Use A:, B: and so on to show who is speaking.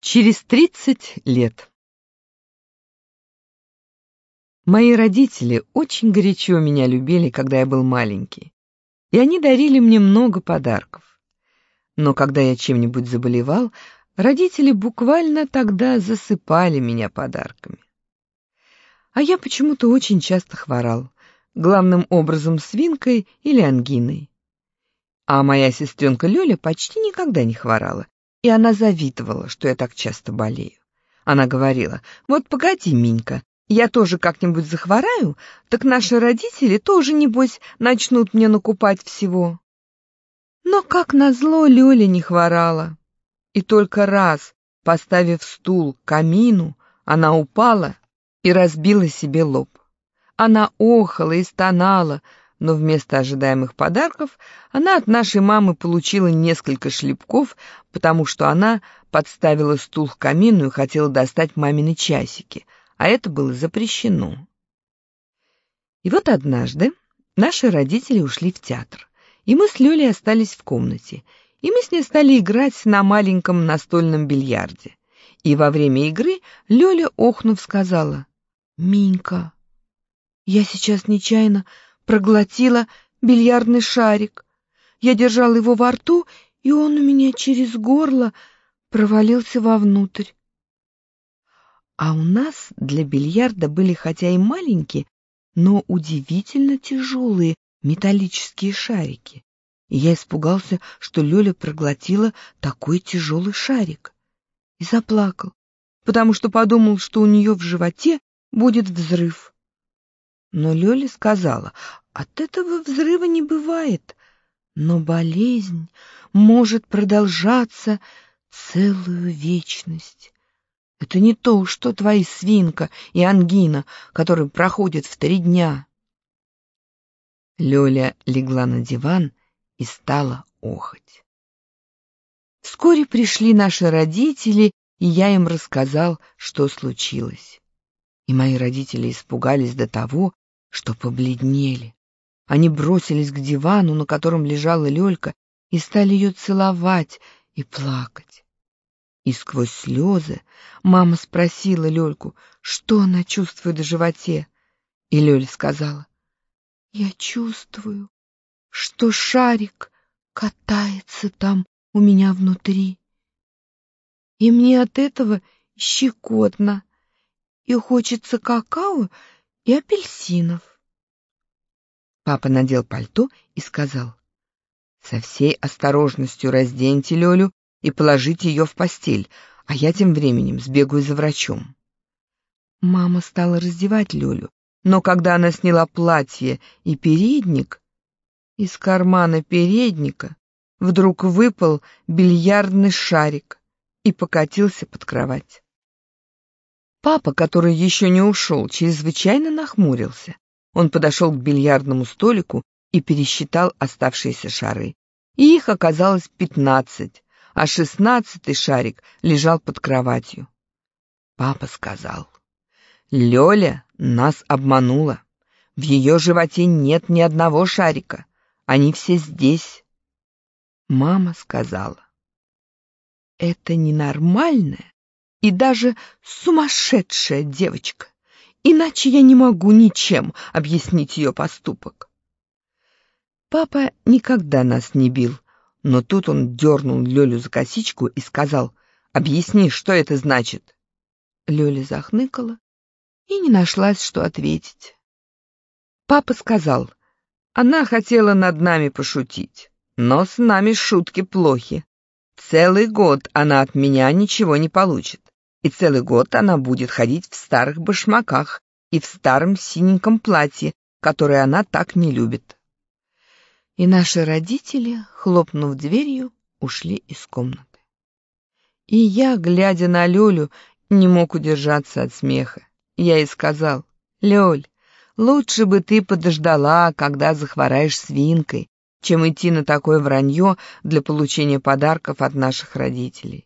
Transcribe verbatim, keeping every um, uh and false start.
A: Через тридцать лет. Мои родители очень горячо меня любили, когда я был маленький, и они дарили мне много подарков. Но когда я чем-нибудь заболевал, родители буквально тогда засыпали меня подарками. А я почему-то очень часто хворал, главным образом свинкой или ангиной. А моя сестренка Лёля почти никогда не хворала, и она завидовала, что я так часто болею. Она говорила: «Вот погоди, Минька, я тоже как-нибудь захвораю, так наши родители тоже, небось, начнут мне накупать всего». Но, как назло, Лёля не хворала. И только раз, поставив стул к камину, она упала и разбила себе лоб. Она охала и стонала, но вместо ожидаемых подарков она от нашей мамы получила несколько шлепков, потому что она подставила стул к камину и хотела достать мамины часики, а это было запрещено. И вот однажды наши родители ушли в театр, и мы с Лёлей остались в комнате, и мы с ней стали играть на маленьком настольном бильярде. И во время игры Лёля, охнув, сказала: «Минька, я сейчас нечаянно проглотила бильярдный шарик. Я держала его во рту, и он у меня через горло провалился вовнутрь». А у нас для бильярда были хотя и маленькие, но удивительно тяжелые металлические шарики. И я испугался, что Лёля проглотила такой тяжелый шарик. И заплакал, потому что подумал, что у нее в животе будет взрыв. Но Лёля сказала: «От этого взрыва не бывает, но болезнь может продолжаться целую вечность. Это не то, что твои свинка и ангина, которые проходят в три дня». Лёля легла на диван и стала охать. Вскоре пришли наши родители, и я им рассказал, что случилось. И мои родители испугались до того, что побледнели. Они бросились к дивану, на котором лежала Лёлька, и стали ее целовать и плакать. И сквозь слезы мама спросила Лёльку, что она чувствует в животе. И Лёля сказала: «Я чувствую, что шарик катается там у меня внутри. И мне от этого щекотно, и хочется какао и апельсинов». Папа надел пальто и сказал: «Со всей осторожностью разденьте Лёлю и положите ее в постель, а я тем временем сбегаю за врачом». Мама стала раздевать Лёлю, но когда она сняла платье и передник, из кармана передника вдруг выпал бильярдный шарик и покатился под кровать. Папа, который еще не ушел, чрезвычайно нахмурился. Он подошел к бильярдному столику и пересчитал оставшиеся шары. И их оказалось пятнадцать, а шестнадцатый шарик лежал под кроватью. Папа сказал: «Лёля нас обманула. В ее животе нет ни одного шарика. Они все здесь». Мама сказала: «Это ненормальная и даже сумасшедшая девочка. Иначе я не могу ничем объяснить ее поступок». Папа никогда нас не бил, но тут он дернул Лёлю за косичку и сказал: «Объясни, что это значит». Лёля захныкала и не нашлась, что ответить. Папа сказал: «Она хотела над нами пошутить, но с нами шутки плохи. Целый год она от меня ничего не получит. И целый год она будет ходить в старых башмаках и в старом синеньком платье, которое она так не любит». И наши родители, хлопнув дверью, ушли из комнаты. И я, глядя на Лёлю, не мог удержаться от смеха. Я ей сказал: «Лёль, лучше бы ты подождала, когда захвораешь свинкой, чем идти на такое вранье для получения подарков от наших родителей».